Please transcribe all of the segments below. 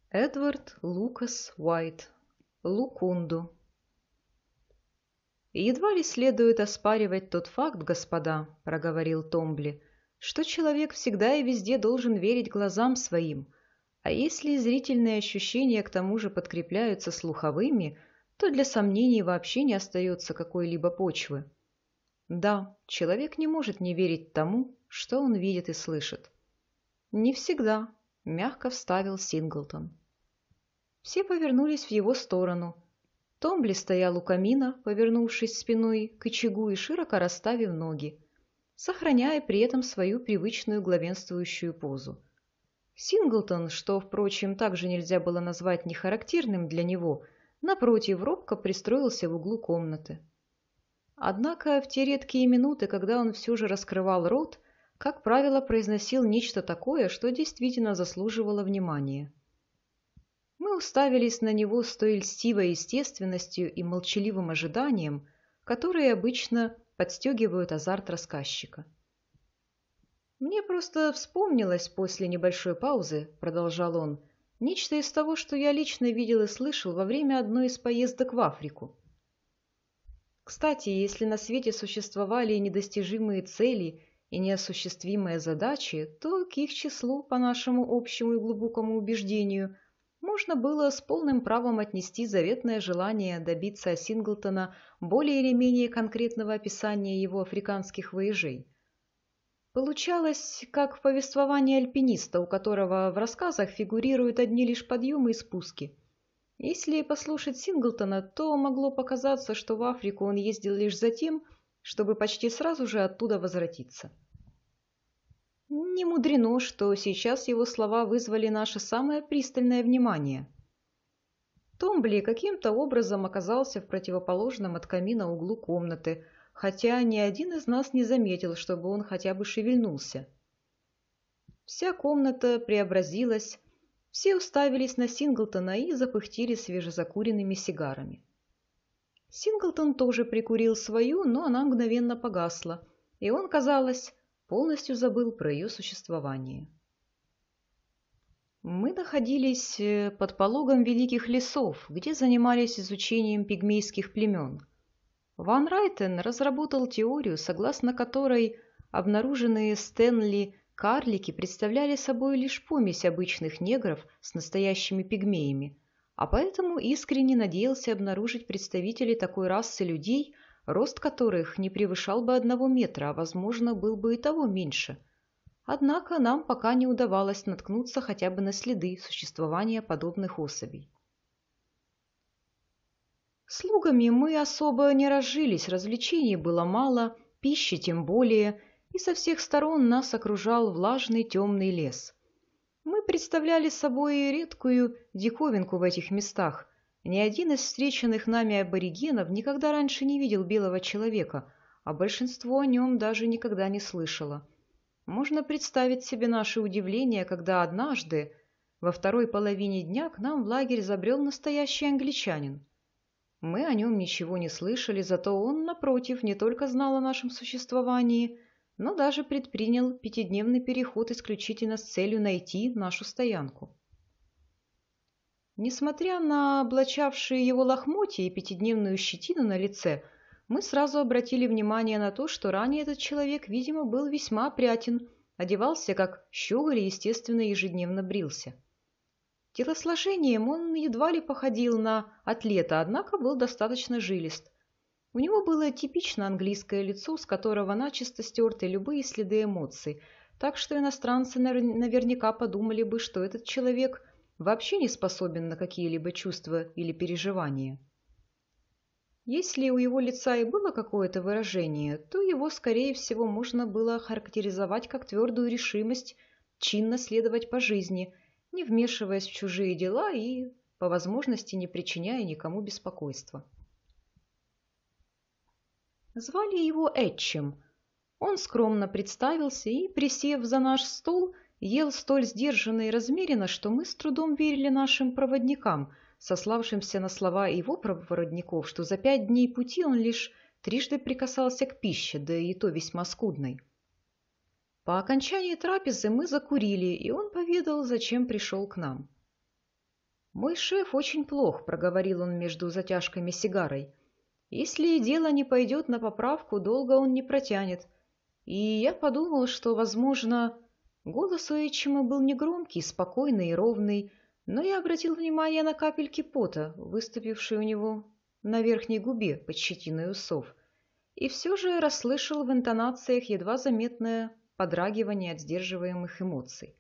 Эдвард Лукас Уайт. Лукунду. «Едва ли следует оспаривать тот факт, господа, — проговорил Томбли, — что человек всегда и везде должен верить глазам своим, а если зрительные ощущения к тому же подкрепляются слуховыми, то для сомнений вообще не остается какой-либо почвы. Да, человек не может не верить тому, что он видит и слышит». «Не всегда», — мягко вставил Синглтон. Все повернулись в его сторону. Томбли стоял у камина, повернувшись спиной к очагу и широко расставив ноги, сохраняя при этом свою привычную главенствующую позу. Синглтон, что, впрочем, также нельзя было назвать нехарактерным для него, напротив, робко пристроился в углу комнаты. Однако в те редкие минуты, когда он все же раскрывал рот, как правило, произносил нечто такое, что действительно заслуживало внимания. Мы уставились на него с той льстивой естественностью и молчаливым ожиданием, которые обычно подстегивают азарт рассказчика. «Мне просто вспомнилось после небольшой паузы, — продолжал он, — нечто из того, что я лично видел и слышал во время одной из поездок в Африку. Кстати, если на свете существовали недостижимые цели и неосуществимые задачи, то к их числу, по нашему общему и глубокому убеждению, можно было с полным правом отнести заветное желание добиться от Синглтона более или менее конкретного описания его африканских вояжей. Получалось, как повествование альпиниста, у которого в рассказах фигурируют одни лишь подъемы и спуски. Если послушать Синглтона, то могло показаться, что в Африку он ездил лишь за тем, чтобы почти сразу же оттуда возвратиться. Не мудрено, что сейчас его слова вызвали наше самое пристальное внимание. Томбли каким-то образом оказался в противоположном от камина углу комнаты, хотя ни один из нас не заметил, чтобы он хотя бы шевельнулся. Вся комната преобразилась, все уставились на Синглтона и запыхтели свежезакуренными сигарами. Синглтон тоже прикурил свою, но она мгновенно погасла, и он, казалось, полностью забыл про ее существование. Мы находились под пологом великих лесов, где занимались изучением пигмейских племен. Ван Райтен разработал теорию, согласно которой обнаруженные Стэнли карлики представляли собой лишь помесь обычных негров с настоящими пигмеями, а поэтому искренне надеялся обнаружить представителей такой расы людей, рост которых не превышал бы 1 метра, а, возможно, был бы и того меньше. Однако нам пока не удавалось наткнуться хотя бы на следы существования подобных особей. Слугами мы особо не разжились, развлечений было мало, пищи тем более, и со всех сторон нас окружал влажный темный лес. Мы представляли собой редкую диковинку в этих местах. Ни один из встреченных нами аборигенов никогда раньше не видел белого человека, а большинство о нем даже никогда не слышало. Можно представить себе наше удивление, когда однажды, во второй половине дня, к нам в лагерь забрел настоящий англичанин. Мы о нем ничего не слышали, зато он, напротив, не только знал о нашем существовании, но даже предпринял 5-дневный переход исключительно с целью найти нашу стоянку. Несмотря на облачавшие его лохмотья и 5-дневную щетину на лице, мы сразу обратили внимание на то, что ранее этот человек, видимо, был весьма опрятен, одевался как щеголь и, естественно, ежедневно брился. Телосложением он едва ли походил на атлета, однако был достаточно жилист. У него было типично английское лицо, с которого начисто стерты любые следы эмоций, так что иностранцы наверняка подумали бы, что этот человек вообще не способен на какие-либо чувства или переживания. Если у его лица и было какое-то выражение, то его, скорее всего, можно было охарактеризовать как твердую решимость чинно следовать по жизни, не вмешиваясь в чужие дела и, по возможности, не причиняя никому беспокойства. Звали его Этчем. Он скромно представился и, присев за наш стол, ел столь сдержанно и размеренно, что мы с трудом верили нашим проводникам, сославшимся на слова его проводников, что за 5 дней пути он лишь трижды прикасался к пище, да и то весьма скудной. По окончании трапезы мы закурили, и он поведал, зачем пришел к нам. «Мой шеф очень плох», — проговорил он между затяжками сигарой. «Если дело не пойдет на поправку, долго он не протянет. И я подумал, что, возможно...» Голос у Этчима был негромкий, спокойный и ровный, но я обратил внимание на капельки пота, выступившие у него на верхней губе под щетиной усов, и все же расслышал в интонациях едва заметное подрагивание от сдерживаемых эмоций.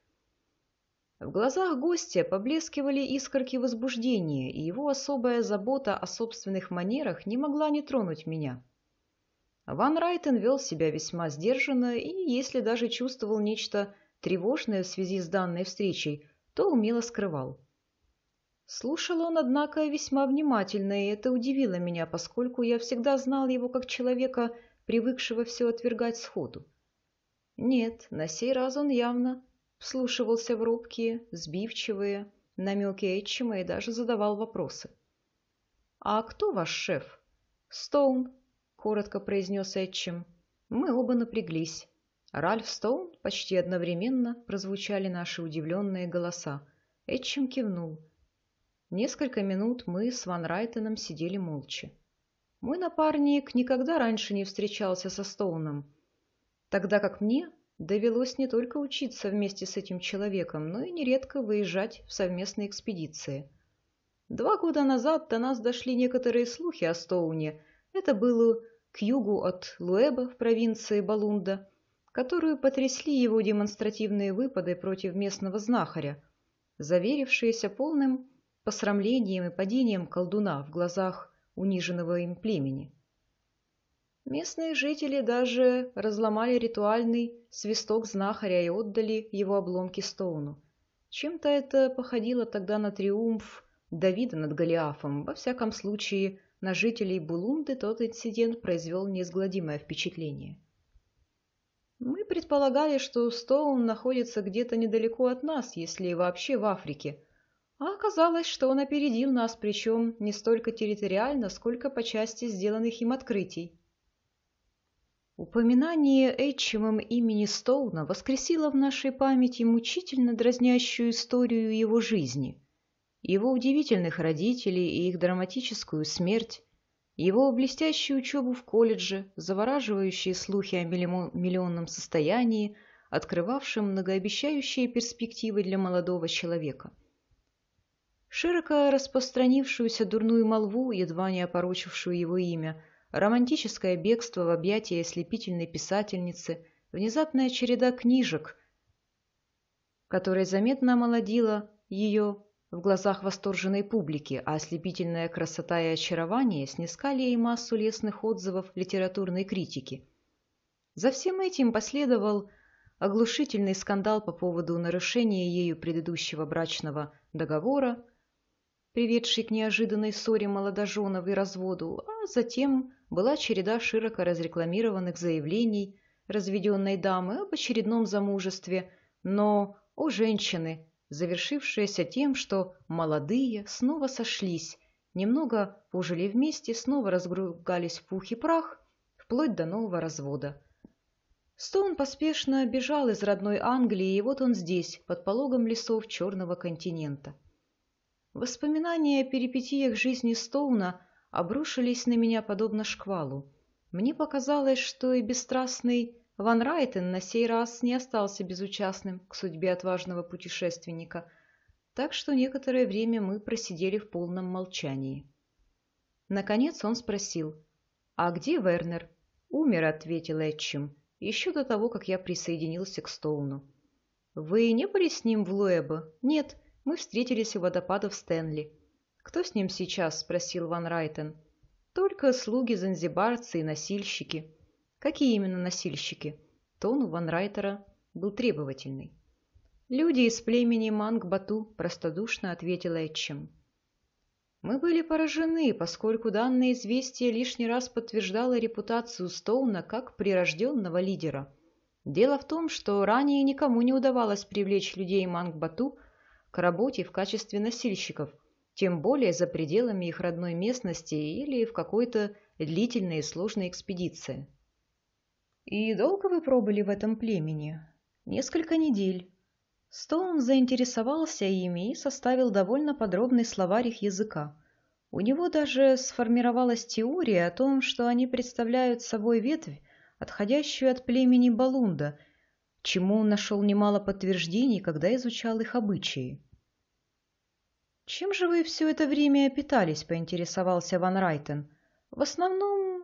В глазах гостя поблескивали искорки возбуждения, и его особая забота о собственных манерах не могла не тронуть меня. Ван Райтен вел себя весьма сдержанно и, если даже чувствовал нечто тревожное в связи с данной встречей, то умело скрывал. Слушал он, однако, весьма внимательно, и это удивило меня, поскольку я всегда знал его как человека, привыкшего все отвергать сходу. Нет, на сей раз он явно вслушивался в робкие, сбивчивые намеки Этчима и даже задавал вопросы. «А кто ваш шеф?» «Стоун», — коротко произнес Этчим. Мы оба напряглись. «Ральф Стоун?» — почти одновременно прозвучали наши удивленные голоса. Этчим кивнул. Несколько минут мы с Ван Райтеном сидели молча. Мой напарник никогда раньше не встречался со Стоуном, тогда как мне довелось не только учиться вместе с этим человеком, но и нередко выезжать в совместные экспедиции. 2 года назад до нас дошли некоторые слухи о Стоуне. Это было к югу от Луэба в провинции Балунда, которую потрясли его демонстративные выпады против местного знахаря, заверившиеся полным посрамлением и падением колдуна в глазах униженного им племени. Местные жители даже разломали ритуальный свисток знахаря и отдали его обломки Стоуну. Чем-то это походило тогда на триумф Давида над Голиафом. Во всяком случае, на жителей Булунды тот инцидент произвел неизгладимое впечатление. Мы предполагали, что Стоун находится где-то недалеко от нас, если вообще в Африке, а оказалось, что он опередил нас, причем не столько территориально, сколько по части сделанных им открытий. Упоминание Этчимом имени Стоуна воскресило в нашей памяти мучительно дразнящую историю его жизни, его удивительных родителей и их драматическую смерть, его блестящую учебу в колледже, завораживающие слухи о миллионном состоянии, открывавшем многообещающие перспективы для молодого человека. Широко распространившуюся дурную молву, едва не опорочившую его имя, романтическое бегство в объятия ослепительной писательницы, внезапная череда книжек, которая заметно омолодила ее в глазах восторженной публики, а ослепительная красота и очарование снискали ей массу лестных отзывов литературной критики. За всем этим последовал оглушительный скандал по поводу нарушения ею предыдущего брачного договора, приведший к неожиданной ссоре молодоженов и разводу, а затем была череда широко разрекламированных заявлений разведенной дамы об очередном замужестве, но, о женщины, завершившаяся тем, что молодые снова сошлись, немного пожили вместе, снова разругались в пух и прах, вплоть до нового развода. Стоун поспешно бежал из родной Англии, и вот он здесь, под пологом лесов Черного континента. Воспоминания о перипетиях жизни Стоуна обрушились на меня подобно шквалу. Мне показалось, что и бесстрастный Ван Райтен на сей раз не остался безучастным к судьбе отважного путешественника, так что некоторое время мы просидели в полном молчании. Наконец он спросил: «А где Вернер?» «Умер», — ответил Этчим, еще до того, как я присоединился к Стоуну. «Вы не были с ним в Луэбо?» «Нет, мы встретились у водопадов Стэнли». «Кто с ним сейчас?» — спросил Ван Райтен. «Только слуги-занзибарцы и носильщики». «Какие именно носильщики?» Тон у Ван Райтера был требовательный. «Люди из племени Манг-Бату», — простодушно ответил Этчим. Мы были поражены, поскольку данное известие лишний раз подтверждало репутацию Стоуна как прирожденного лидера. Дело в том, что ранее никому не удавалось привлечь людей Манг-Бату к работе в качестве носильщиков, тем более за пределами их родной местности или в какой-то длительной и сложной экспедиции. «И долго вы пробыли в этом племени?» «Несколько недель». Стоун заинтересовался ими и составил довольно подробный словарь их языка. У него даже сформировалась теория о том, что они представляют собой ветвь, отходящую от племени Балунда, чему он нашел немало подтверждений, когда изучал их обычаи. «Чем же вы все это время питались?» — поинтересовался Ван Райтен. «В основном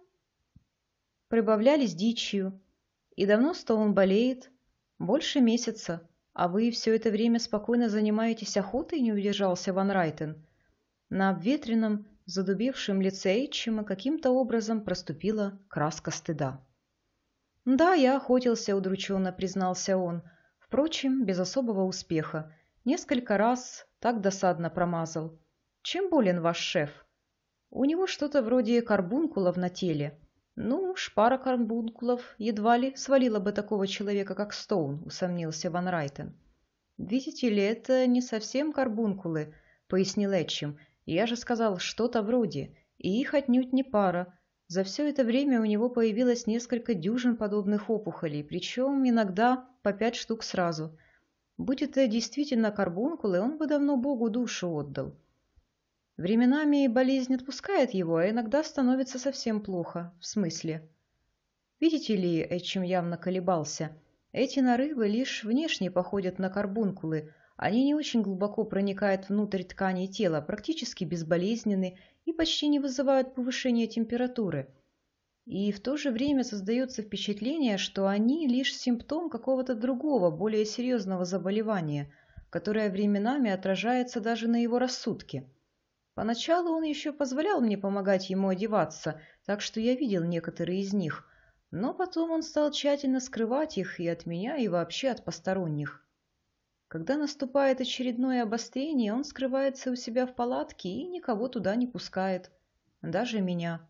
прибавлялись дичью. И давно Стоун болеет? Больше месяца. А вы все это время спокойно занимаетесь охотой?» — не удержался Ван Райтен. На обветренном, задубевшем лице Эйтчима каким-то образом проступила краска стыда. «Да, я охотился», — удрученно признался он. Впрочем, без особого успеха. Несколько раз так досадно промазал. «Чем болен ваш шеф?» «У него что-то вроде карбункулов на теле». «Ну уж, пара карбункулов едва ли свалила бы такого человека, как Стоун», — усомнился Ван Райтен. «Видите ли, это не совсем карбункулы», — пояснил Этчим. «Я же сказал, что-то вроде, и их отнюдь не пара. За все это время у него появилось несколько дюжин подобных опухолей, причем иногда по 5 штук сразу. Будь это действительно карбункулы, он бы давно Богу душу отдал. Временами болезнь отпускает его, а иногда становится совсем плохо. В смысле? Видите ли, Этчим явно колебался, эти нарывы лишь внешне походят на карбункулы, они не очень глубоко проникают внутрь тканей тела, практически безболезненны и почти не вызывают повышения температуры. И в то же время создается впечатление, что они лишь симптом какого-то другого, более серьезного заболевания, которое временами отражается даже на его рассудке. Поначалу он еще позволял мне помогать ему одеваться, так что я видел некоторые из них, но потом он стал тщательно скрывать их и от меня, и вообще от посторонних. Когда наступает очередное обострение, он скрывается у себя в палатке и никого туда не пускает, даже меня.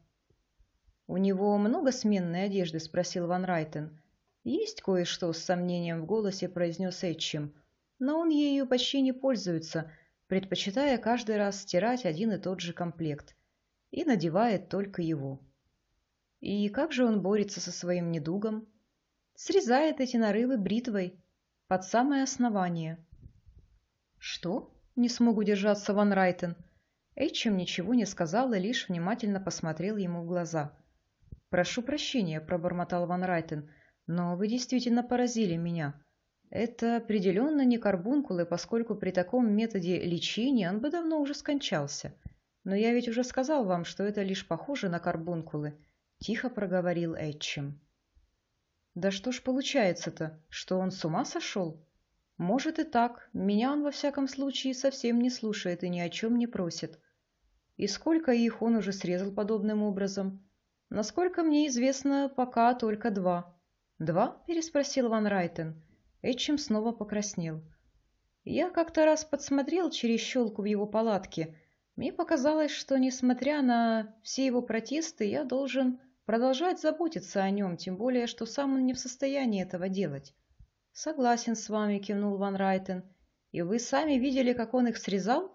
«У него много сменной одежды?» — спросил Ван Райтен. «Есть кое-что», — с сомнением в голосе произнес Этчим, «но он ею почти не пользуется, предпочитая каждый раз стирать один и тот же комплект, и надевает только его». «И как же он борется со своим недугом?» «Срезает эти нарывы бритвой под самое основание». «Что?» — не смог удержаться Ван Райтен. Этчим ничего не сказал и лишь внимательно посмотрел ему в глаза. «Прошу прощения», — пробормотал Ван Райтен, — «но вы действительно поразили меня. Это определенно не карбункулы, поскольку при таком методе лечения он бы давно уже скончался. Но я ведь уже сказал вам, что это лишь похоже на карбункулы», — тихо проговорил Этчим. «Да что ж получается-то, что он с ума сошел? Может и так, меня он во всяком случае совсем не слушает и ни о чем не просит. И сколько их он уже срезал подобным образом?» «Насколько мне известно, пока только 2». «2?» — переспросил Ван Райтен. Этчим снова покраснел. «Я как-то раз подсмотрел через щелку в его палатке. Мне показалось, что, несмотря на все его протесты, я должен продолжать заботиться о нем, тем более, что сам он не в состоянии этого делать». «Согласен с вами», — кивнул Ван Райтен. «И вы сами видели, как он их срезал?»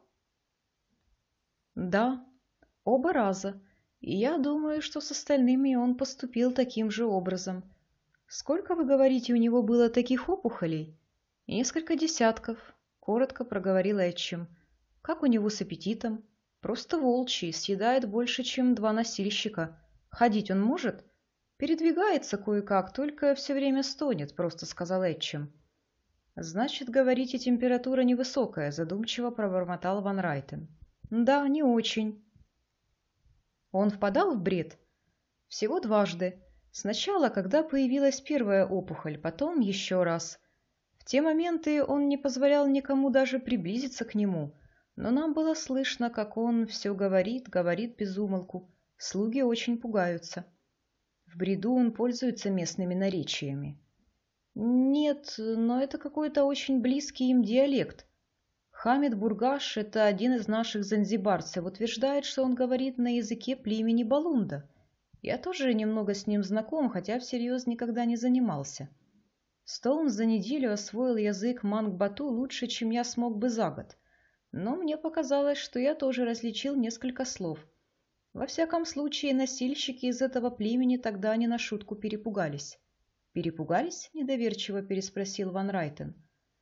«Да, оба раза. И я думаю, что с остальными он поступил таким же образом. Сколько, вы говорите, у него было таких опухолей?» «Несколько десятков», — коротко проговорил Этчим. «Как у него с аппетитом?» «Просто волчий, съедает больше, чем 2 носильщика. Ходить он может?» «Передвигается кое-как, только все время стонет», — просто сказал Этчим. «Значит, говорите, температура невысокая», — задумчиво пробормотал Ван Райтен. «Да, не очень». Он впадал в бред? Всего дважды. Сначала, когда появилась первая опухоль, потом еще раз. В те моменты он не позволял никому даже приблизиться к нему, но нам было слышно, как он все говорит без умолку. Слуги очень пугаются. В бреду он пользуется местными наречиями. Нет, но это какой-то очень близкий им диалект. Хамид Бургаш, это один из наших занзибарцев, утверждает, что он говорит на языке племени Балунда. Я тоже немного с ним знаком, хотя всерьез никогда не занимался. Стоун за неделю освоил язык Мангбату лучше, чем я смог бы за год. Но мне показалось, что я тоже различил несколько слов. Во всяком случае, носильщики из этого племени тогда не на шутку перепугались. «Перепугались?» — недоверчиво переспросил Ван Райтен.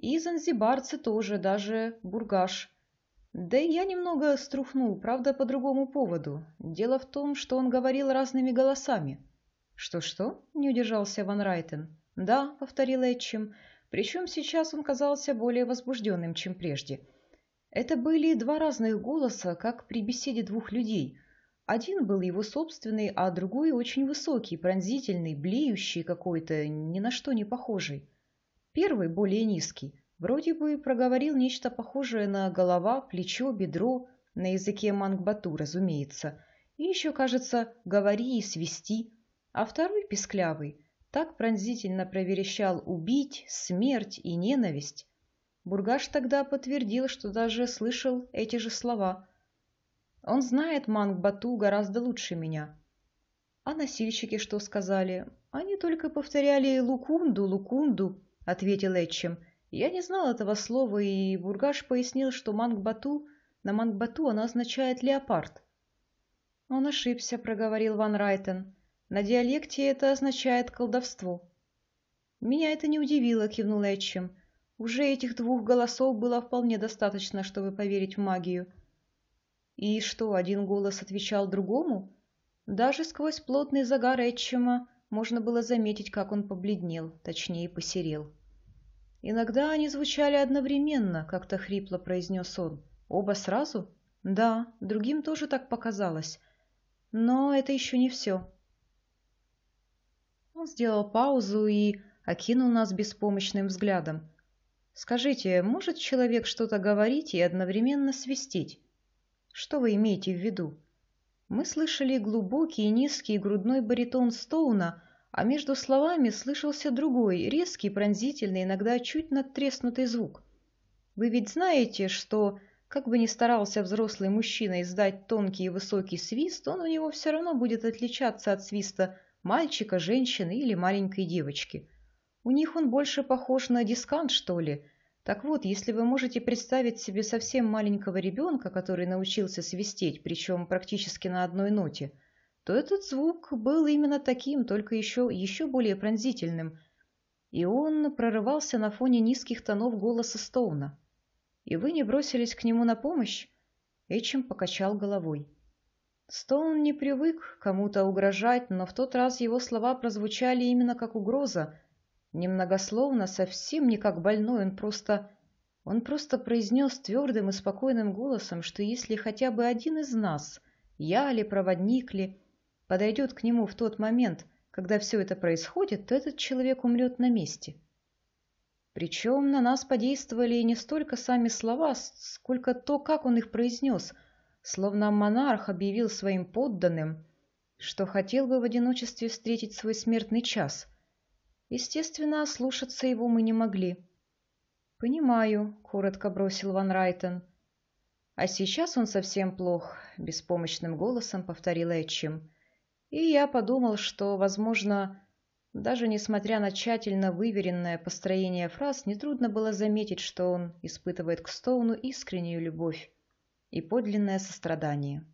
И занзибарцы тоже, даже Бургаш. Да и я немного струхнул, правда, по другому поводу. Дело в том, что он говорил разными голосами. «Что-что?» — не удержался Ван Райтен. «Да», — повторил Этчим, причем сейчас он казался более возбужденным, чем прежде. Это были два разных голоса, как при беседе двух людей. Один был его собственный, а другой очень высокий, пронзительный, блеющий какой-то, ни на что не похожий. Первый, более низкий, вроде бы проговорил нечто похожее на голова, плечо, бедро, на языке мангбату, разумеется, и еще, кажется, говори и свисти, а второй, писклявый, так пронзительно проверещал убить, смерть и ненависть. Бургаш тогда подтвердил, что даже слышал эти же слова. Он знает мангбату гораздо лучше меня. А носильщики что сказали? Они только повторяли «лукунду, лукунду», — ответил Этчем. Я не знал этого слова, и Бургаш пояснил, что мангбату, на мангбату оно означает «леопард». Он ошибся, — проговорил Ван Райтен. На диалекте это означает «колдовство». Меня это не удивило, — кивнул Этчем. Уже этих двух голосов было вполне достаточно, чтобы поверить в магию. И что, один голос отвечал другому? Даже сквозь плотный загар Этчема можно было заметить, как он побледнел, точнее посерел. «Иногда они звучали одновременно», — как-то хрипло произнес он. «Оба сразу?» «Да, другим тоже так показалось. Но это еще не все». Он сделал паузу и окинул нас беспомощным взглядом. «Скажите, может человек что-то говорить и одновременно свистеть? Что вы имеете в виду?» Мы слышали глубокий и низкий грудной баритон Стоуна, а между словами слышался другой, резкий, пронзительный, иногда чуть надтреснутый звук. Вы ведь знаете, что, как бы ни старался взрослый мужчина издать тонкий и высокий свист, он у него все равно будет отличаться от свиста мальчика, женщины или маленькой девочки. У них он больше похож на дискант, что ли. Так вот, если вы можете представить себе совсем маленького ребенка, который научился свистеть, причем практически на одной ноте, то этот звук был именно таким, только еще более пронзительным, и он прорывался на фоне низких тонов голоса Стоуна. «И вы не бросились к нему на помощь?» Эчем покачал головой. Стоун не привык кому-то угрожать, но в тот раз его слова прозвучали именно как угроза, немногословно, совсем не как больной, он просто произнес твердым и спокойным голосом, что если хотя бы один из нас, я ли, проводник ли, подойдет к нему в тот момент, когда все это происходит, то этот человек умрет на месте. Причем на нас подействовали не столько сами слова, сколько то, как он их произнес, словно монарх объявил своим подданным, что хотел бы в одиночестве встретить свой смертный час. Естественно, слушаться его мы не могли. «Понимаю», — коротко бросил Ван Райтен. «А сейчас он совсем плох», — беспомощным голосом повторил Этчем. И я подумал, что, возможно, даже несмотря на тщательно выверенное построение фраз, нетрудно было заметить, что он испытывает к Стоуну искреннюю любовь и подлинное сострадание.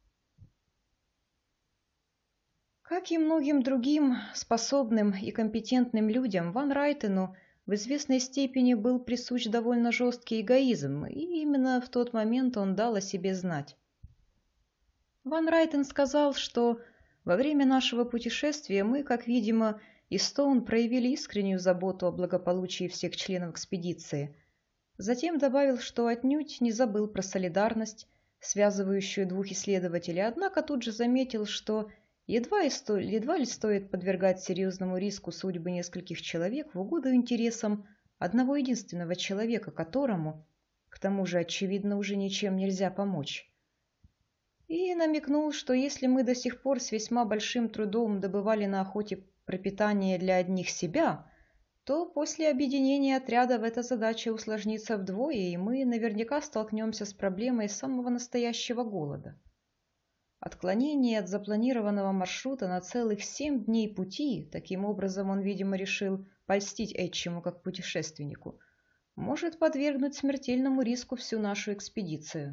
Как и многим другим способным и компетентным людям, Ван Райтену в известной степени был присущ довольно жесткий эгоизм, и именно в тот момент он дал о себе знать. Ван Райтен сказал, что во время нашего путешествия мы, как видимо, и Стоун проявили искреннюю заботу о благополучии всех членов экспедиции. Затем добавил, что отнюдь не забыл про солидарность, связывающую двух исследователей, однако тут же заметил, что едва ли стоит подвергать серьезному риску судьбы нескольких человек в угоду интересам одного единственного человека, которому, к тому же, очевидно, уже ничем нельзя помочь. И намекнул, что если мы до сих пор с весьма большим трудом добывали на охоте пропитание для одних себя, то после объединения отрядов эта задача усложнится вдвое, и мы наверняка столкнемся с проблемой самого настоящего голода. Отклонение от запланированного маршрута на целых 7 дней пути, таким образом он, видимо, решил польстить Этчему как путешественнику, может подвергнуть смертельному риску всю нашу экспедицию.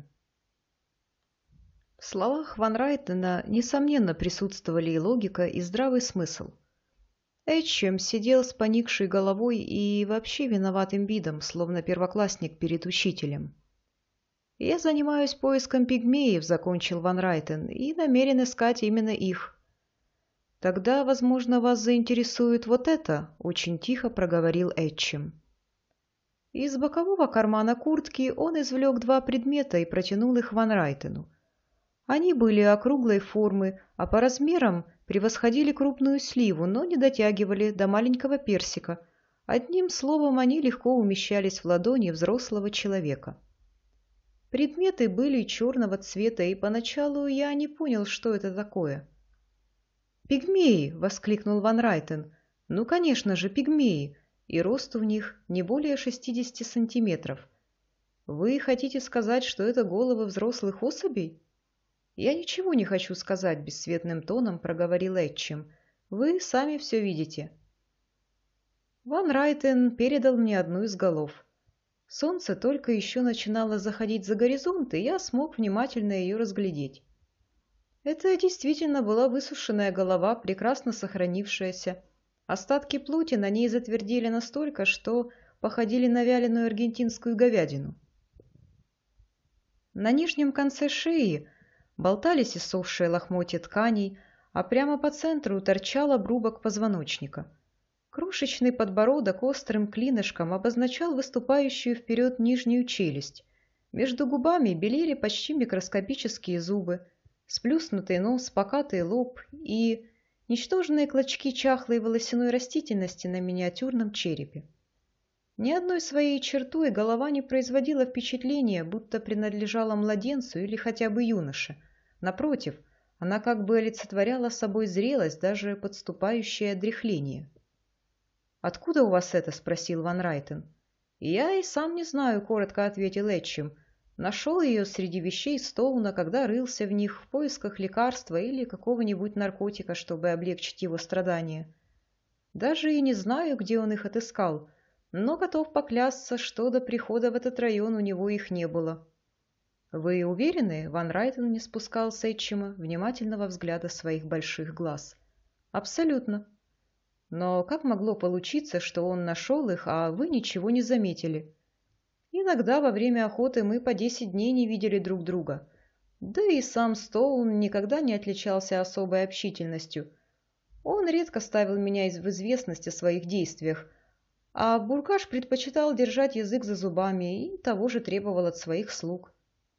В словах Ван Райтена, несомненно, присутствовали и логика, и здравый смысл. Эчем сидел с поникшей головой и вообще виноватым видом, словно первоклассник перед учителем. «Я занимаюсь поиском пигмеев», — закончил Ван Райтен, — «и намерен искать именно их». «Тогда, возможно, вас заинтересует вот это», — очень тихо проговорил Этчем. Из бокового кармана куртки он извлек два предмета и протянул их Ван Райтену. Они были округлой формы, а по размерам превосходили крупную сливу, но не дотягивали до маленького персика. Одним словом, они легко умещались в ладони взрослого человека. Предметы были черного цвета, и поначалу я не понял, что это такое. «Пигмеи!» — воскликнул Ван Райтен. «Ну, конечно же, пигмеи! И рост у них не более 60 сантиметров. Вы хотите сказать, что это головы взрослых особей?» «Я ничего не хочу сказать», — бесцветным тоном проговорил Этчем. «Вы сами все видите». Ван Райтен передал мне одну из голов. Солнце только еще начинало заходить за горизонт, и я смог внимательно ее разглядеть. Это действительно была высушенная голова, прекрасно сохранившаяся. Остатки плоти на ней затвердели настолько, что походили на вяленую аргентинскую говядину. На нижнем конце шеи болтались иссохшие лохмотья тканей, а прямо по центру торчал обрубок позвоночника. Крошечный подбородок острым клинышком обозначал выступающую вперед нижнюю челюсть. Между губами белели почти микроскопические зубы, сплюснутый нос, покатый лоб и ничтожные клочки чахлой волосяной растительности на миниатюрном черепе. Ни одной своей чертой голова не производила впечатления, будто принадлежала младенцу или хотя бы юноше. Напротив, она как бы олицетворяла собой зрелость, даже подступающее дряхление. «Откуда у вас это?» — спросил Ван Райтен. «Я и сам не знаю», — коротко ответил Этчем. «Нашел ее среди вещей Стоуна, когда рылся в них в поисках лекарства или какого-нибудь наркотика, чтобы облегчить его страдания. Даже и не знаю, где он их отыскал, но готов поклясться, что до прихода в этот район у него их не было». «Вы уверены?» — Ван Райтен не спускал с Этчема внимательного взгляда своих больших глаз. «Абсолютно. Но как могло получиться, что он нашел их, а вы ничего не заметили? Иногда во время охоты мы по 10 дней не видели друг друга. Да и сам Стоун никогда не отличался особой общительностью. Он редко ставил меня в известность о своих действиях, а Буркаш предпочитал держать язык за зубами и того же требовал от своих слуг».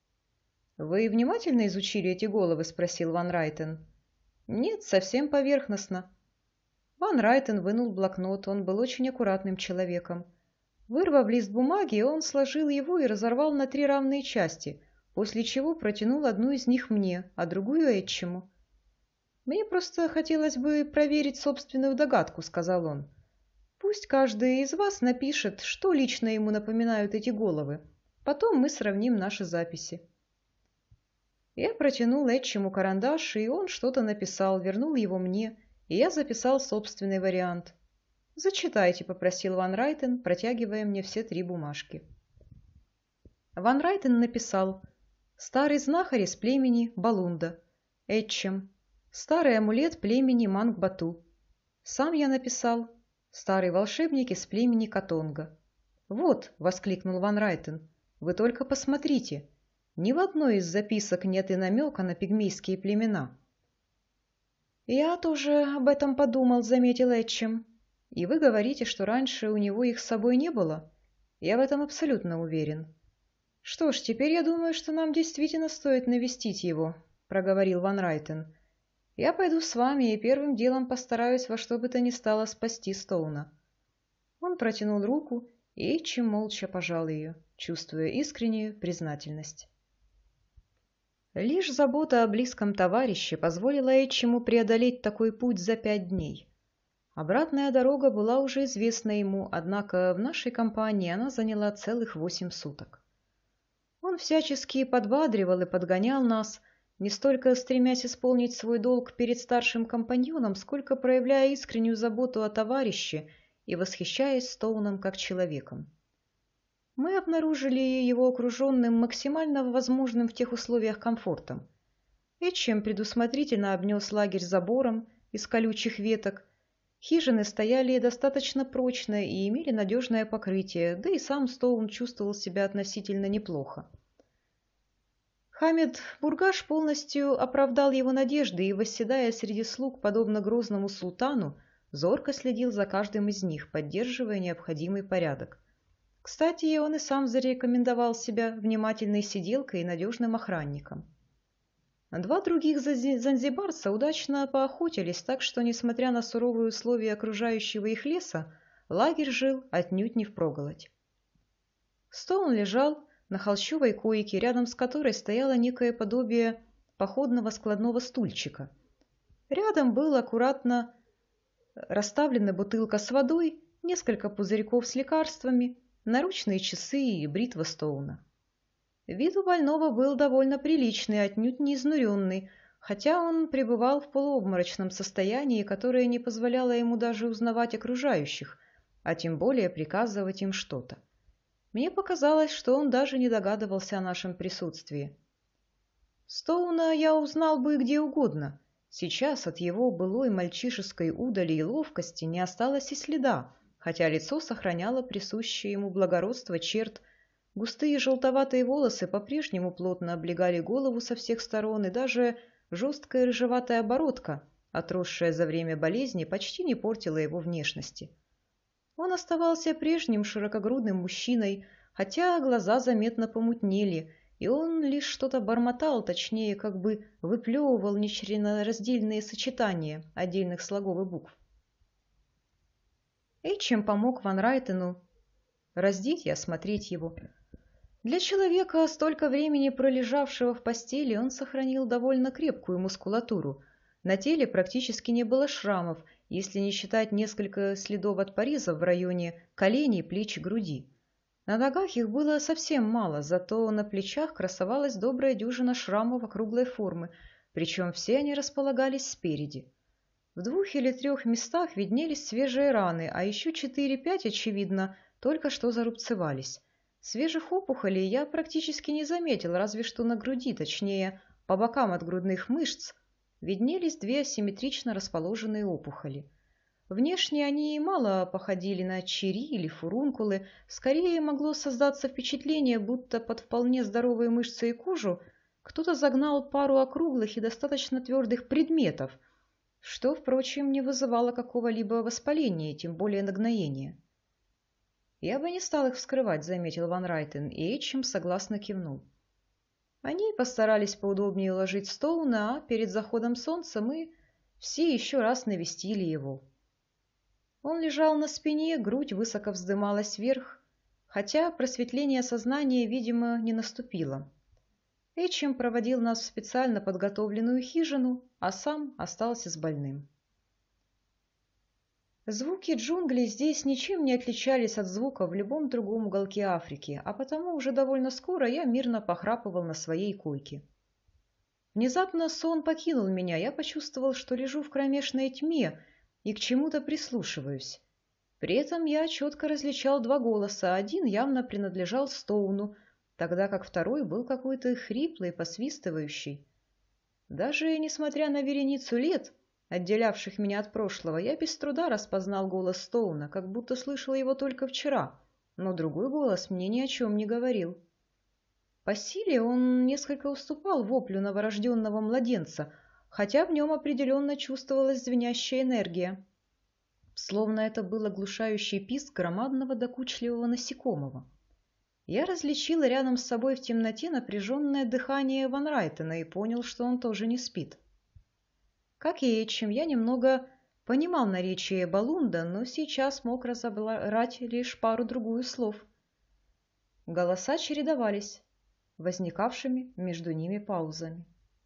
«Вы внимательно изучили эти головы?» — спросил Ван Райтен. «Нет, совсем поверхностно». Ван Райтен вынул блокнот, он был очень аккуратным человеком. Вырвав лист бумаги, он сложил его и разорвал на 3 равные части, после чего протянул одну из них мне, а другую Этчему. «Мне просто хотелось бы проверить собственную догадку», — сказал он. «Пусть каждый из вас напишет, что лично ему напоминают эти головы. Потом мы сравним наши записи». Я протянул Этчему карандаш, и он что-то написал, вернул его мне, и я записал собственный вариант. «Зачитайте», — попросил Ван Райтен, протягивая мне все 3 бумажки. Ван Райтен написал: «Старый знахарь из племени Балунда. Этчем. Старый амулет племени Мангбату». Сам я написал: «Старый волшебник из племени Катонга». «Вот», — воскликнул Ван Райтен, — «вы только посмотрите. Ни в одной из записок нет и намека на пигмейские племена». «Я тоже об этом подумал», — заметил Этчем. «И вы говорите, что раньше у него их с собой не было? Я в этом абсолютно уверен». «Что ж, теперь я думаю, что нам действительно стоит навестить его», — проговорил Ван Райтен. «Я пойду с вами и первым делом постараюсь во что бы то ни стало спасти Стоуна». Он протянул руку, и Этчем молча пожал ее, чувствуя искреннюю признательность. Лишь забота о близком товарище позволила Этчему преодолеть такой путь за 5 дней. Обратная дорога была уже известна ему, однако в нашей компании она заняла целых 8 суток. Он всячески подбадривал и подгонял нас, не столько стремясь исполнить свой долг перед старшим компаньоном, сколько проявляя искреннюю заботу о товарище и восхищаясь Стоуном как человеком. Мы обнаружили его окруженным максимально возможным в тех условиях комфортом. Этчем предусмотрительно обнес лагерь забором из колючих веток, Хижины стояли достаточно прочно и имели надежное покрытие, да и сам Стоун чувствовал себя относительно неплохо. Хамид Бургаш полностью оправдал его надежды и, восседая среди слуг, подобно грозному султану, зорко следил за каждым из них, поддерживая необходимый порядок. Кстати, он и сам зарекомендовал себя внимательной сиделкой и надежным охранником. Два других занзибарца удачно поохотились, так что, несмотря на суровые условия окружающего их леса, лагерь жил отнюдь не впроголодь. Стоун лежал на холщовой койке, рядом с которой стояло некое подобие походного складного стульчика. Рядом была аккуратно расставлена бутылка с водой, несколько пузырьков с лекарствами, наручные часы и бритва Стоуна. Вид у больного был довольно приличный, отнюдь не изнуренный, хотя он пребывал в полуобморочном состоянии, которое не позволяло ему даже узнавать окружающих, а тем более приказывать им что-то. Мне показалось, что он даже не догадывался о нашем присутствии. Стоуна я узнал бы где угодно. Сейчас от его былой мальчишеской удали и ловкости не осталось и следа, хотя лицо сохраняло присущее ему благородство черт. Густые желтоватые волосы по-прежнему плотно облегали голову со всех сторон, и даже жесткая рыжеватая бородка, отросшая за время болезни, почти не портила его внешности. Он оставался прежним широкогрудным мужчиной, хотя глаза заметно помутнели, и он лишь что-то бормотал, точнее, как бы выплевывал нечленораздельные сочетания отдельных слогов и букв. Эйчем помог Ван Райтену раздеть и осмотреть его. Для человека, столько времени пролежавшего в постели, он сохранил довольно крепкую мускулатуру. На теле практически не было шрамов, если не считать несколько следов от порезов в районе коленей, плеч и груди. На ногах их было совсем мало, зато на плечах красовалась добрая дюжина шрамов округлой формы, причем все они располагались спереди. В 2 или 3 местах виднелись свежие раны, а еще 4-5, очевидно, только что зарубцевались. Свежих опухолей я практически не заметил, разве что на груди, точнее, по бокам от грудных мышц, виднелись 2 асимметрично расположенные опухоли. Внешне они мало походили на чери или фурункулы, скорее могло создаться впечатление, будто под вполне здоровые мышцы и кожу кто-то загнал пару округлых и достаточно твердых предметов, что, впрочем, не вызывало какого-либо воспаления, тем более нагноения. «Я бы не стал их вскрывать», — заметил Ван Райтен, и Эйчем согласно кивнул. Они постарались поудобнее уложить Стоуна, а перед заходом солнца мы все еще раз навестили его. Он лежал на спине, грудь высоко вздымалась вверх, хотя просветление сознания, видимо, не наступило. Эйчем проводил нас в специально подготовленную хижину, а сам остался с больным. Звуки джунглей здесь ничем не отличались от звуков в любом другом уголке Африки, а потому уже довольно скоро я мирно похрапывал на своей койке. Внезапно сон покинул меня, я почувствовал, что лежу в кромешной тьме и к чему-то прислушиваюсь. При этом я четко различал 2 голоса, один явно принадлежал Стоуну, тогда как второй был какой-то хриплый, посвистывающий. Даже несмотря на вереницу лет, отделявших меня от прошлого, я без труда распознал голос Стоуна, как будто слышал его только вчера, но другой голос мне ни о чем не говорил. По силе он несколько уступал воплю новорожденного младенца, хотя в нем определенно чувствовалась звенящая энергия, словно это был оглушающий писк громадного докучливого насекомого. Я различил рядом с собой в темноте напряженное дыхание Ван Райтена и понял, что он тоже не спит. Как и Эйчем, я немного понимал наречие Балунда, но сейчас мог разобрать лишь пару-другую слов. Голоса чередовались, возникавшими между ними паузами.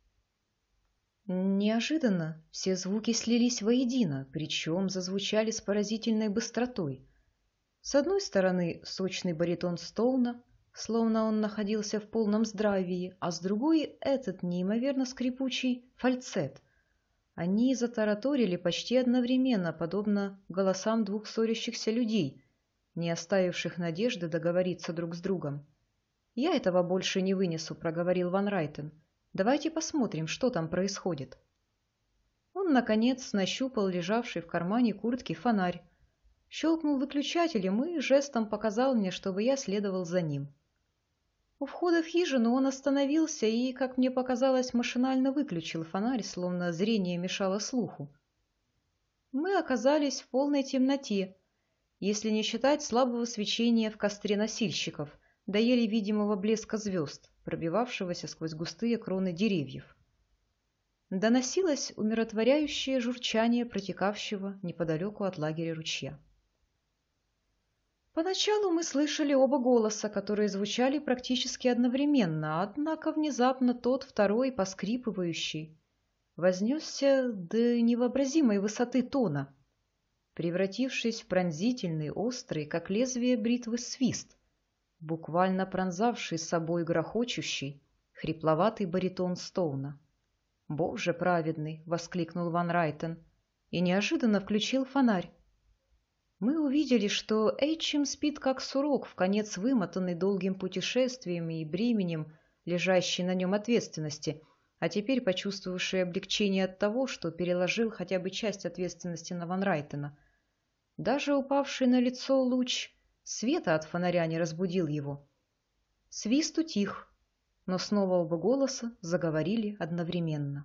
Неожиданно все звуки слились воедино, причем зазвучали с поразительной быстротой. С одной стороны сочный баритон Стоуна, словно он находился в полном здравии, а с другой этот неимоверно скрипучий фальцет. Они затараторили почти одновременно, подобно голосам 2 ссорящихся людей, не оставивших надежды договориться друг с другом. «Я этого больше не вынесу», — проговорил Ван Райтен. «Давайте посмотрим, что там происходит». Он, наконец, нащупал лежавший в кармане куртки фонарь, щелкнул лежавший в кармане куртки фонарь, щелкнул выключателем и жестом показал мне, чтобы я следовал за ним. У входа в хижину он остановился и, как мне показалось, машинально выключил фонарь, словно зрение мешало слуху. Мы оказались в полной темноте, если не считать слабого свечения в костре носильщиков, да еле видимого блеска звезд, пробивавшегося сквозь густые кроны деревьев. Доносилось умиротворяющее журчание протекавшего неподалеку от лагеря ручья. Поначалу мы слышали оба голоса, которые звучали практически одновременно, однако внезапно тот второй, поскрипывающий, вознесся до невообразимой высоты тона, превратившись в пронзительный, острый, как лезвие бритвы, свист, буквально пронзавший собой грохочущий, хрипловатый баритон Стоуна. «Боже праведный!» — воскликнул Ван Райтен и неожиданно включил фонарь. Мы увидели, что Эйчим спит как сурок, вконец вымотанный долгим путешествием и бременем, лежащей на нем ответственности, а теперь почувствовавший облегчение от того, что переложил хотя бы часть ответственности на Ван Райтена. Даже упавший на лицо луч света от фонаря не разбудил его. Свист утих, но снова оба голоса заговорили одновременно.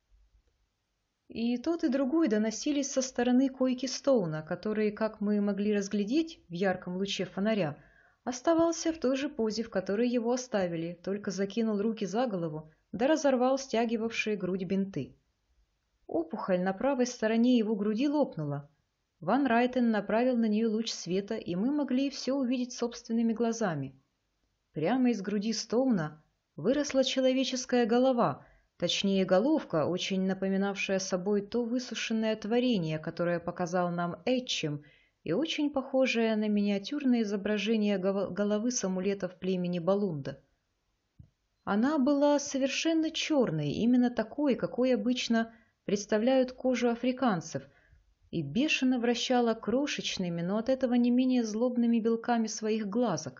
И тот, и другой доносились со стороны койки Стоуна, который, как мы могли разглядеть в ярком луче фонаря, оставался в той же позе, в которой его оставили, только закинул руки за голову да разорвал стягивавшие грудь бинты. Опухоль на правой стороне его груди лопнула. Ван Райтен направил на нее луч света, и мы могли все увидеть собственными глазами. Прямо из груди Стоуна выросла человеческая голова, точнее головка, очень напоминавшая собой то высушенное творение, которое показал нам Эйчим, и очень похожее на миниатюрное изображение головы с амулетов племени Балунда. Она была совершенно черной, именно такой, какой обычно представляют кожу африканцев, и бешено вращала крошечными, но от этого не менее злобными белками своих глазок.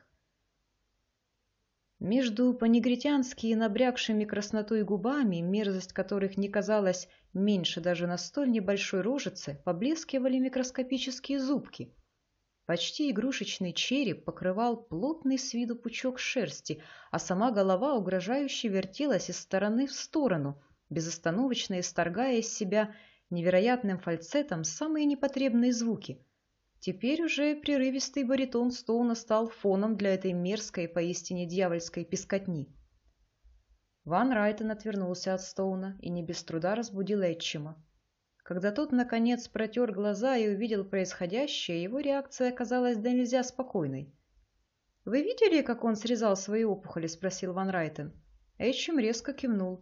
Между по-негритянски набрякшими краснотой губами, мерзость которых не казалась меньше даже на столь небольшой рожице, поблескивали микроскопические зубки. Почти игрушечный череп покрывал плотный с виду пучок шерсти, а сама голова угрожающе вертелась из стороны в сторону, безостановочно исторгая из себя невероятным фальцетом самые непотребные звуки. Теперь уже прерывистый баритон Стоуна стал фоном для этой мерзкой, поистине дьявольской пескотни. Ван Райтен отвернулся от Стоуна и не без труда разбудил Этчима. Когда тот, наконец, протер глаза и увидел происходящее, его реакция оказалась да нельзя спокойной. «Вы видели, как он срезал свои опухоли?» — спросил Ван Райтен. Этчим резко кивнул.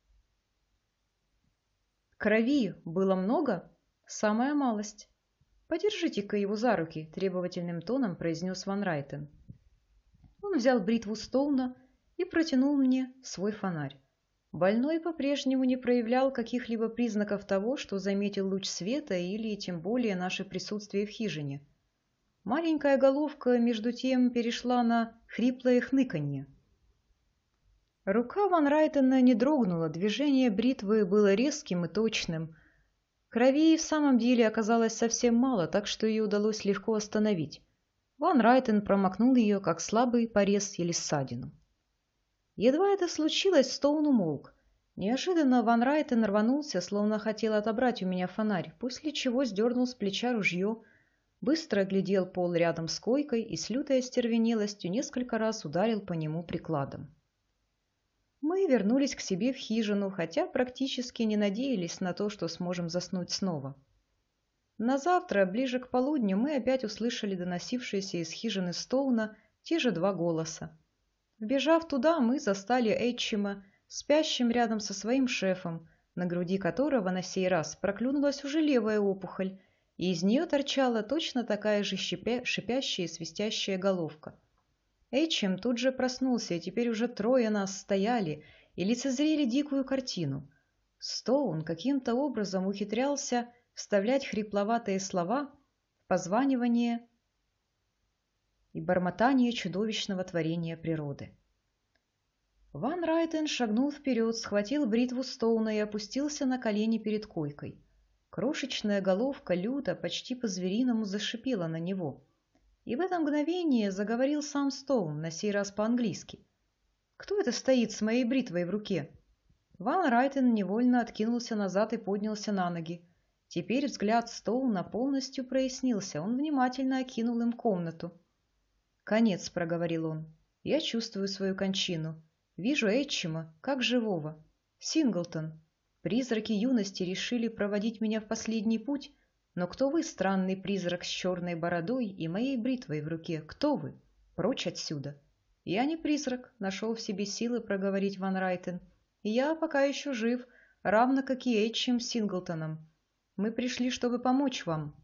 «Крови было много? Самая малость. Подержите-ка его за руки», — требовательным тоном произнес Ван Райтен. Он взял бритву Стоуна и протянул мне свой фонарь. Больной по-прежнему не проявлял каких-либо признаков того, что заметил луч света или тем более наше присутствие в хижине. Маленькая головка, между тем, перешла на хриплое хныканье. Рука Ван Райтена не дрогнула, движение бритвы было резким и точным. Крови в самом деле оказалось совсем мало, так что ее удалось легко остановить. Ван Райтен промокнул ее, как слабый порез или ссадину. Едва это случилось, Стоун умолк. Неожиданно Ван Райтен рванулся, словно хотел отобрать у меня фонарь, после чего сдернул с плеча ружье, быстро оглядел пол рядом с койкой и с лютой остервенелостью несколько раз ударил по нему прикладом. Мы вернулись к себе в хижину, хотя практически не надеялись на то, что сможем заснуть снова. На завтра, ближе к полудню, мы опять услышали доносившиеся из хижины Стоуна те же два голоса. Вбежав туда, мы застали Этчима, спящим рядом со своим шефом, на груди которого на сей раз проклюнулась уже левая опухоль, и из нее торчала точно такая же шипящая и свистящая головка. Этчим тут же проснулся, и теперь уже трое нас стояли и лицезрели дикую картину. Стоун каким-то образом ухитрялся вставлять хрипловатые слова в позванивание и бормотание чудовищного творения природы. Ван Райтен шагнул вперед, схватил бритву Стоуна и опустился на колени перед койкой. Крошечная головка люто, почти по-звериному зашипела на него. И в это мгновение заговорил сам Стоун, на сей раз по-английски. «Кто это стоит с моей бритвой в руке?» Ван Райтен невольно откинулся назад и поднялся на ноги. Теперь взгляд Стоуна полностью прояснился, он внимательно окинул им комнату. «Конец», — проговорил он. «Я чувствую свою кончину. Вижу Этчима, как живого. Синглтон. Призраки юности решили проводить меня в последний путь, но кто вы, странный призрак с черной бородой и моей бритвой в руке? Кто вы? Прочь отсюда!» «Я не призрак», — нашел в себе силы проговорить Ван Райтен. «Я пока еще жив, равно как и Этчим с Синглтоном. Мы пришли, чтобы помочь вам».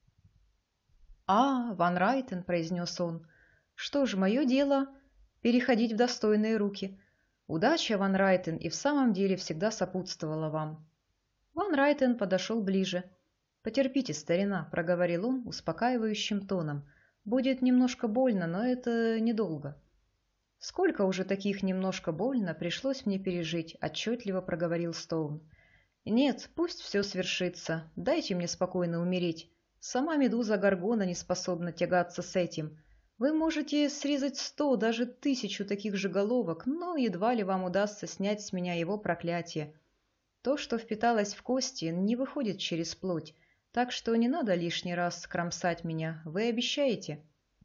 «А, Ван Райтен», — произнес он, — «что ж, мое дело переходить в достойные руки. Удача, Ван Райтен, и в самом деле всегда сопутствовала вам». Ван Райтен подошел ближе. «Потерпите, старина», — проговорил он успокаивающим тоном. «Будет немножко больно, но это недолго». «Сколько уже таких немножко больно пришлось мне пережить», — отчетливо проговорил Стоун. «Нет, пусть все свершится. Дайте мне спокойно умереть. Сама медуза Горгона не способна тягаться с этим. Вы можете срезать 100, даже 1000 таких же головок, но едва ли вам удастся снять с меня его проклятие. То, что впиталось в кости, не выходит через плоть, так что не надо лишний раз кромсать меня. Вы обещаете?»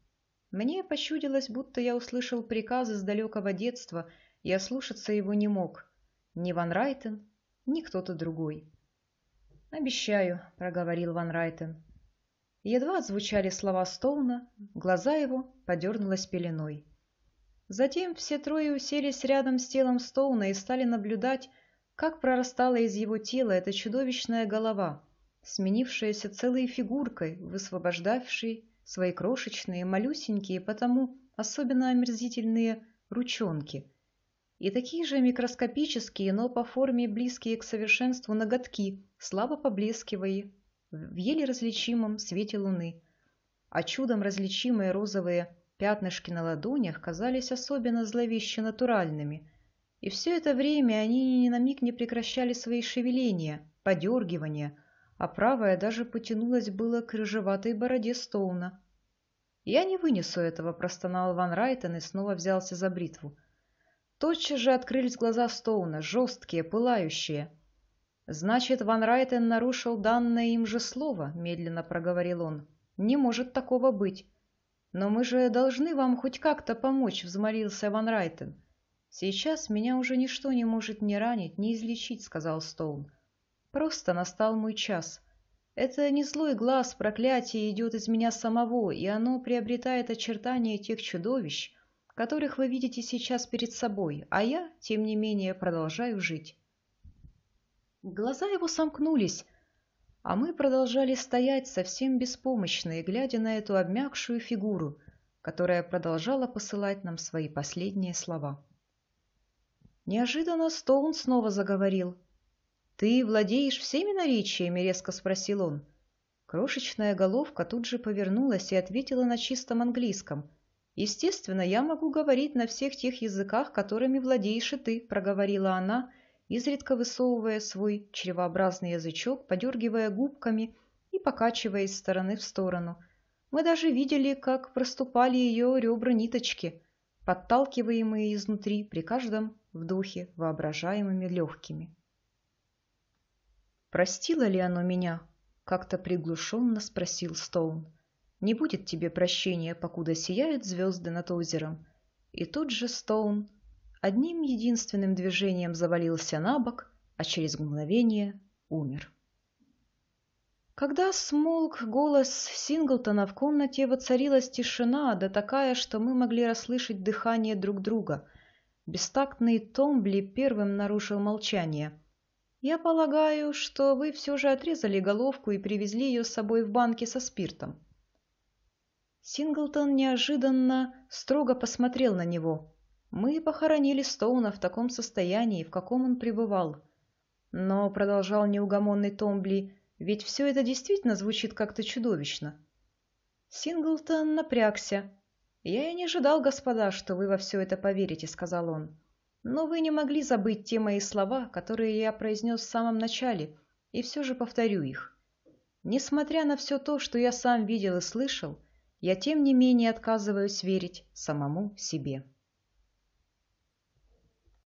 Мне почудилось, будто я услышал приказ из далекого детства, и ослушаться его не мог. Ни Ван Райтен, ни кто-то другой. «Обещаю», — проговорил Ван Райтен. Едва отзвучали слова Стоуна, глаза его подернулось пеленой. Затем все трое уселись рядом с телом Стоуна и стали наблюдать, как прорастала из его тела эта чудовищная голова, сменившаяся целой фигуркой, высвобождавшей свои крошечные, малюсенькие, потому особенно омерзительные ручонки, и такие же микроскопические, но по форме близкие к совершенству ноготки, слабо поблескивая в еле различимом свете луны, а чудом различимые розовые пятнышки на ладонях казались особенно зловеще натуральными, и все это время они ни на миг не прекращали свои шевеления, подергивания, а правая даже потянулась было к рыжеватой бороде Стоуна. «Я не вынесу этого», — простонал Ван Райтен и снова взялся за бритву. Тотчас же открылись глаза Стоуна, жесткие, пылающие. «Значит, Ван Райтен нарушил данное им же слово», — медленно проговорил он. «Не может такого быть». «Но мы же должны вам хоть как-то помочь», — взмолился Ван Райтен. «Сейчас меня уже ничто не может ни ранить, ни излечить», — сказал Стоун. «Просто настал мой час. Это не злой глаз, проклятие идет из меня самого, и оно приобретает очертания тех чудовищ, которых вы видите сейчас перед собой, а я, тем не менее, продолжаю жить». Глаза его сомкнулись, а мы продолжали стоять совсем беспомощные, глядя на эту обмякшую фигуру, которая продолжала посылать нам свои последние слова. Неожиданно Стоун снова заговорил. «Ты владеешь всеми наречиями?» — резко спросил он. Крошечная головка тут же повернулась и ответила на чистом английском. «Естественно, я могу говорить на всех тех языках, которыми владеешь и ты», — проговорила она, изредка высовывая свой чревообразный язычок, подергивая губками и покачивая из стороны в сторону. Мы даже видели, как проступали ее ребра-ниточки, подталкиваемые изнутри при каждом вдохе воображаемыми легкими. «Простило ли оно меня?» — как-то приглушенно спросил Стоун. «Не будет тебе прощения, покуда сияют звезды над озером». И тут же Стоун одним единственным движением завалился на бок, а через мгновение умер. Когда смолк голос Синглтона, в комнате воцарилась тишина, да такая, что мы могли расслышать дыхание друг друга. Бестактный Томбли первым нарушил молчание. «Я полагаю, что вы все же отрезали головку и привезли ее с собой в банке со спиртом». Синглтон неожиданно строго посмотрел на него. «Мы похоронили Стоуна в таком состоянии, в каком он пребывал». «Но», — продолжал неугомонный Томбли, — «ведь все это действительно звучит как-то чудовищно». Синглтон напрягся. «Я и не ожидал, господа, что вы во все это поверите», — сказал он. Но вы не могли забыть те мои слова, которые я произнес в самом начале, и все же повторю их. Несмотря на все то, что я сам видел и слышал, я тем не менее отказываюсь верить самому себе.